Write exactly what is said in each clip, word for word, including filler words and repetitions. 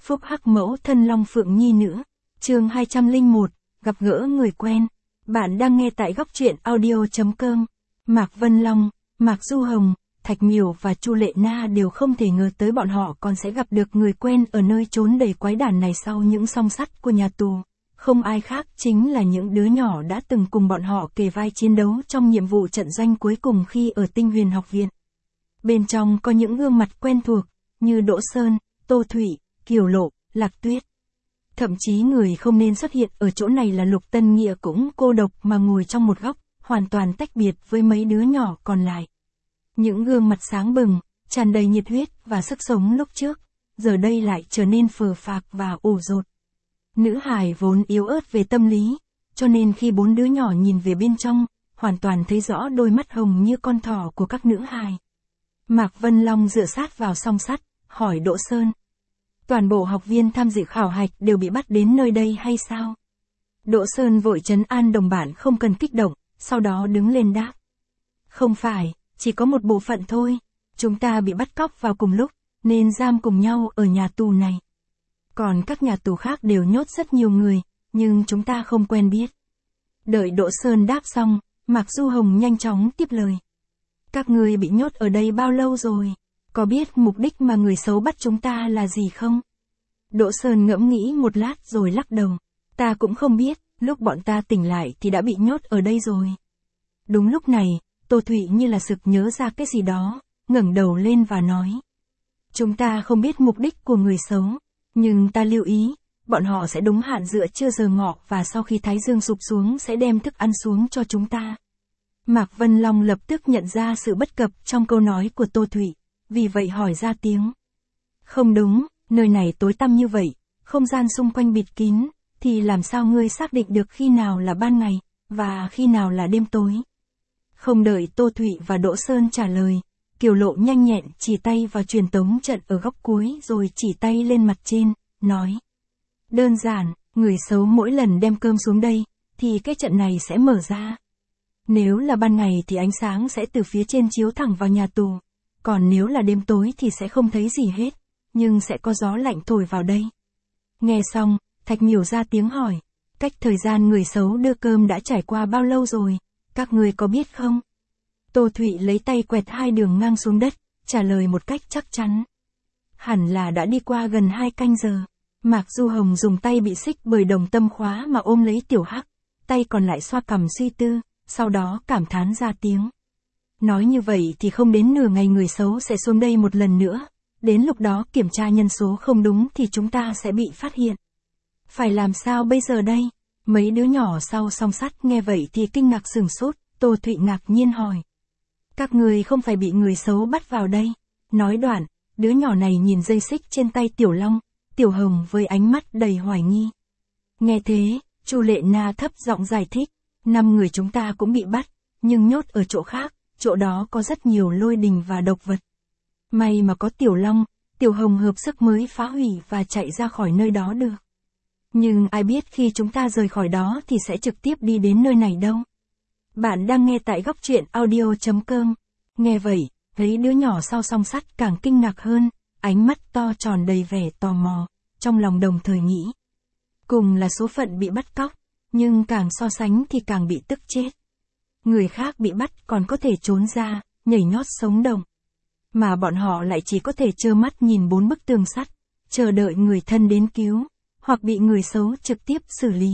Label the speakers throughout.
Speaker 1: Phúc Hắc mẫu thân Long Phượng Nhi nữa. Chương hai trăm lẻ một, gặp gỡ người quen. Bạn đang nghe tại góc truyện audio chấm com. Mạc Vân Long, Mạc Du Hồng, Thạch Miểu và Chu Lệ Na đều không thể ngờ tới bọn họ còn sẽ gặp được người quen ở nơi trốn đầy quái đản này sau những song sắt của nhà tù. Không ai khác chính là những đứa nhỏ đã từng cùng bọn họ kề vai chiến đấu trong nhiệm vụ trận doanh cuối cùng khi ở Tinh Huyền học viện. Bên trong có những gương mặt quen thuộc, như Đỗ Sơn, Tô Thủy, Kiều Lộ, Lạc Tuyết. Thậm chí người không nên xuất hiện ở chỗ này là Lục Tân Nghĩa cũng cô độc mà ngồi trong một góc, hoàn toàn tách biệt với mấy đứa nhỏ còn lại. Những gương mặt sáng bừng, tràn đầy nhiệt huyết và sức sống lúc trước, giờ đây lại trở nên phờ phạc và ủ rột. Nữ hài vốn yếu ớt về tâm lý, cho nên khi bốn đứa nhỏ nhìn về bên trong, hoàn toàn thấy rõ đôi mắt hồng như con thỏ của các nữ hài. Mạc Vân Long dựa sát vào song sắt, hỏi Đỗ Sơn. Toàn bộ học viên tham dự khảo hạch đều bị bắt đến nơi đây hay sao? Đỗ Sơn vội trấn an đồng bạn không cần kích động, sau đó đứng lên đáp. Không phải, chỉ có một bộ phận thôi. Chúng ta bị bắt cóc vào cùng lúc, nên giam cùng nhau ở nhà tù này. Còn các nhà tù khác đều nhốt rất nhiều người, nhưng chúng ta không quen biết. Đợi Đỗ Sơn đáp xong, Mạc Du Hồng nhanh chóng tiếp lời. Các người bị nhốt ở đây bao lâu rồi? Có biết mục đích mà người xấu bắt chúng ta là gì không? Đỗ Sơn ngẫm nghĩ một lát rồi lắc đầu. Ta cũng không biết, lúc bọn ta tỉnh lại thì đã bị nhốt ở đây rồi. Đúng lúc này, Tô Thụy như là sực nhớ ra cái gì đó, ngẩng đầu lên và nói. Chúng ta không biết mục đích của người xấu, nhưng ta lưu ý, bọn họ sẽ đúng hạn giữa trưa giờ ngọ và sau khi thái dương sụp xuống sẽ đem thức ăn xuống cho chúng ta. Mạc Vân Long lập tức nhận ra sự bất cập trong câu nói của Tô Thụy, vì vậy hỏi ra tiếng. Không đúng, nơi này tối tăm như vậy, không gian xung quanh bịt kín, thì làm sao ngươi xác định được khi nào là ban ngày, và khi nào là đêm tối? Không đợi Tô Thụy và Đỗ Sơn trả lời, Kiều Lộ nhanh nhẹn chỉ tay vào truyền tống trận ở góc cuối rồi chỉ tay lên mặt trên, nói. Đơn giản, người xấu mỗi lần đem cơm xuống đây, thì cái trận này sẽ mở ra. Nếu là ban ngày thì ánh sáng sẽ từ phía trên chiếu thẳng vào nhà tù, còn nếu là đêm tối thì sẽ không thấy gì hết, nhưng sẽ có gió lạnh thổi vào đây. Nghe xong, Thạch Miểu ra tiếng hỏi, cách thời gian người xấu đưa cơm đã trải qua bao lâu rồi, các người có biết không? Tô Thụy lấy tay quẹt hai đường ngang xuống đất, trả lời một cách chắc chắn. Hẳn là đã đi qua gần hai canh giờ. Mạc Du Hồng dùng tay bị xích bởi đồng tâm khóa mà ôm lấy Tiểu Hắc, tay còn lại xoa cằm suy tư, sau đó cảm thán ra tiếng. Nói như vậy thì không đến nửa ngày người xấu sẽ xuống đây một lần nữa, đến lúc đó kiểm tra nhân số không đúng thì chúng ta sẽ bị phát hiện. Phải làm sao bây giờ đây? Mấy đứa nhỏ sau song sắt nghe vậy thì kinh ngạc sửng sốt, Tô Thụy ngạc nhiên hỏi. Các người không phải bị người xấu bắt vào đây. Nói đoạn, đứa nhỏ này nhìn dây xích trên tay Tiểu Long, Tiểu Hồng với ánh mắt đầy hoài nghi. Nghe thế, Chu Lệ Na thấp giọng giải thích, năm người chúng ta cũng bị bắt, nhưng nhốt ở chỗ khác, chỗ đó có rất nhiều lôi đình và độc vật. May mà có Tiểu Long, Tiểu Hồng hợp sức mới phá hủy và chạy ra khỏi nơi đó được. Nhưng ai biết khi chúng ta rời khỏi đó thì sẽ trực tiếp đi đến nơi này đâu. Bạn đang nghe tại góc truyện audio chấm com. Nghe vậy, thấy đứa nhỏ sau song sắt càng kinh ngạc hơn, ánh mắt to tròn đầy vẻ tò mò, trong lòng đồng thời nghĩ. Cùng là số phận bị bắt cóc, nhưng càng so sánh thì càng bị tức chết. Người khác bị bắt còn có thể trốn ra, nhảy nhót sống động. Mà bọn họ lại chỉ có thể trơ mắt nhìn bốn bức tường sắt, chờ đợi người thân đến cứu, hoặc bị người xấu trực tiếp xử lý.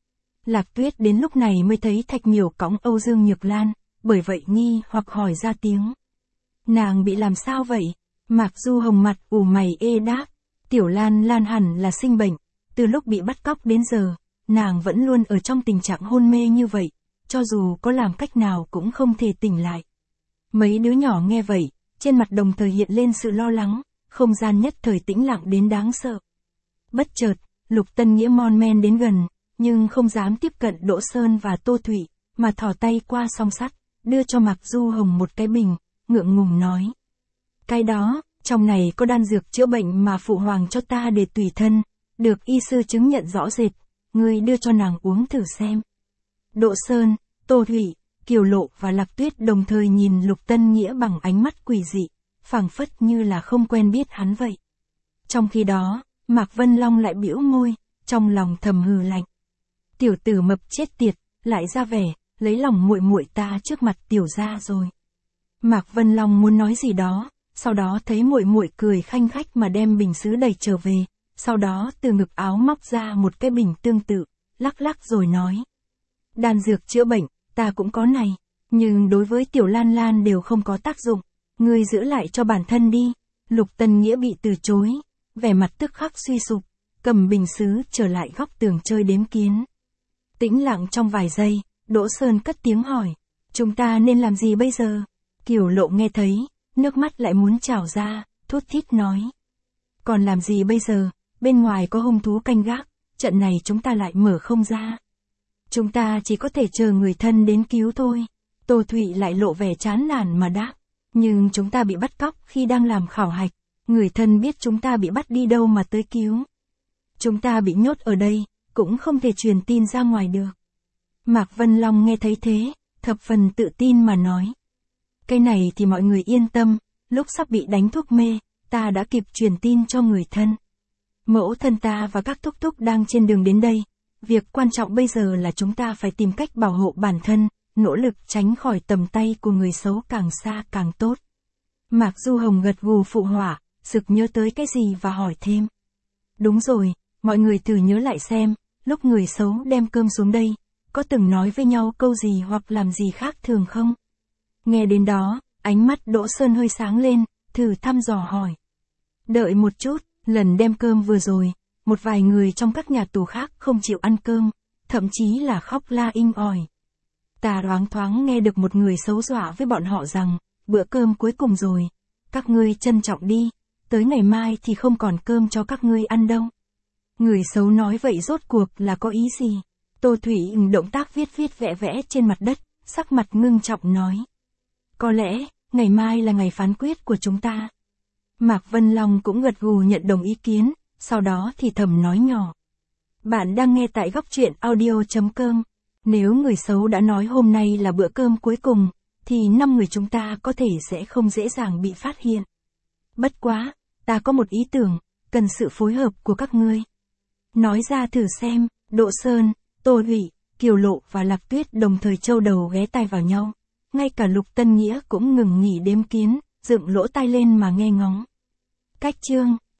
Speaker 1: Lạc Tuyết đến lúc này mới thấy Thạch Miểu cõng Âu Dương Nhược Lan, bởi vậy nghi hoặc hỏi ra tiếng. Nàng bị làm sao vậy? Mạc Du Hồng mặt ủ mày ê đáp. Tiểu Lan Lan hẳn là sinh bệnh, từ lúc bị bắt cóc đến giờ, nàng vẫn luôn ở trong tình trạng hôn mê như vậy, cho dù có làm cách nào cũng không thể tỉnh lại. Mấy đứa nhỏ nghe vậy, trên mặt đồng thời hiện lên sự lo lắng, không gian nhất thời tĩnh lặng đến đáng sợ. Bất chợt, Lục Tân Nghĩa mon men đến gần, nhưng không dám tiếp cận Đỗ Sơn và Tô Thụy, mà thò tay qua song sắt, đưa cho Mạc Du Hồng một cái bình, ngượng ngùng nói. Cái đó, trong này có đan dược chữa bệnh mà phụ hoàng cho ta để tùy thân, được y sư chứng nhận rõ rệt, ngươi đưa cho nàng uống thử xem. Đỗ Sơn, Tô Thụy, Kiều Lộ và Lạc Tuyết đồng thời nhìn Lục Tân Nghĩa bằng ánh mắt quỷ dị, phảng phất như là không quen biết hắn vậy. Trong khi đó, Mạc Vân Long lại bĩu môi, trong lòng thầm hừ lạnh. Tiểu tử mập chết tiệt, lại ra vẻ, lấy lòng muội muội ta trước mặt tiểu gia rồi. Mạc Vân Long muốn nói gì đó, sau đó thấy muội muội cười khanh khách mà đem bình sứ đẩy trở về, sau đó từ ngực áo móc ra một cái bình tương tự, lắc lắc rồi nói. Đan dược chữa bệnh, ta cũng có này, nhưng đối với tiểu Lan Lan đều không có tác dụng, ngươi giữ lại cho bản thân đi. Lục Tân Nghĩa bị từ chối, vẻ mặt tức khắc suy sụp, cầm bình sứ trở lại góc tường chơi đếm kiến. Tĩnh lặng trong vài giây, Đỗ Sơn cất tiếng hỏi, chúng ta nên làm gì bây giờ? Kiều Lộ nghe thấy, nước mắt lại muốn trào ra, thút thít nói. Còn làm gì bây giờ, bên ngoài có hung thú canh gác, trận này chúng ta lại mở không ra. Chúng ta chỉ có thể chờ người thân đến cứu thôi. Tô Thụy lại lộ vẻ chán nản mà đáp. Nhưng chúng ta bị bắt cóc khi đang làm khảo hạch, người thân biết chúng ta bị bắt đi đâu mà tới cứu. Chúng ta bị nhốt ở đây, cũng không thể truyền tin ra ngoài được. Mạc Vân Long nghe thấy thế, thập phần tự tin mà nói. Cái này thì mọi người yên tâm, lúc sắp bị đánh thuốc mê, ta đã kịp truyền tin cho người thân. Mẫu thân ta và các thúc thúc đang trên đường đến đây, việc quan trọng bây giờ là chúng ta phải tìm cách bảo hộ bản thân, nỗ lực tránh khỏi tầm tay của người xấu càng xa càng tốt. Mạc Du Hồng gật gù phụ họa, sực nhớ tới cái gì và hỏi thêm. Đúng rồi, mọi người thử nhớ lại xem, lúc người xấu đem cơm xuống đây, có từng nói với nhau câu gì hoặc làm gì khác thường không? Nghe đến đó, ánh mắt Đỗ Sơn hơi sáng lên, thử thăm dò hỏi. Đợi một chút, lần đem cơm vừa rồi, một vài người trong các nhà tù khác không chịu ăn cơm, thậm chí là khóc la inh ỏi. Ta loáng thoáng nghe được một người xấu dọa với bọn họ rằng, bữa cơm cuối cùng rồi, các ngươi trân trọng đi, tới ngày mai thì không còn cơm cho các ngươi ăn đâu. Người xấu nói vậy rốt cuộc là có ý gì? Tô Thủy động tác viết viết vẽ vẽ trên mặt đất, sắc mặt ngưng trọng nói. Có lẽ, ngày mai là ngày phán quyết của chúng ta. Mạc Vân Long cũng gật gù nhận đồng ý kiến, sau đó thì thầm nói nhỏ. Bạn đang nghe tại góc truyện audio chấm com. Nếu người xấu đã nói hôm nay là bữa cơm cuối cùng, thì năm người chúng ta có thể sẽ không dễ dàng bị phát hiện. Bất quá, ta có một ý tưởng, cần sự phối hợp của các ngươi. Nói ra thử xem, Đỗ Sơn, Tô Thụy, Kiều Lộ và Lạc Tuyết đồng thời châu đầu ghé tai vào nhau. Ngay cả Lục Tân Nghĩa cũng ngừng nghỉ đếm kiến, dựng lỗ tai lên mà nghe ngóng. Cách chương